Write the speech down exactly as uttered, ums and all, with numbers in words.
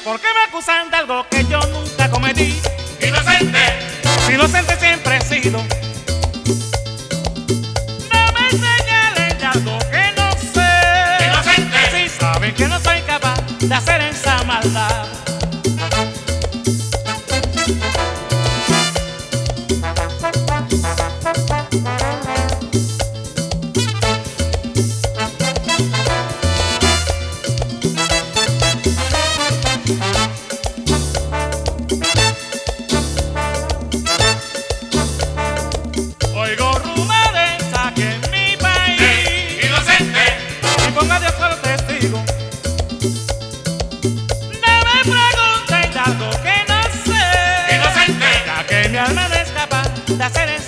¿Por qué me acusan de algo que yo nunca cometí? Inocente, Inocente siempre he sido. No me señalen de algo que no sé. inocente, Si saben que no soy capaz de hacer esa maldad. Oigo rumores aquí en mi país. eh, inocente, Y ponga Dios por testigo. No me pregunten de algo que no sé. inocente, Ya que mi alma no es capaz de hacer eso.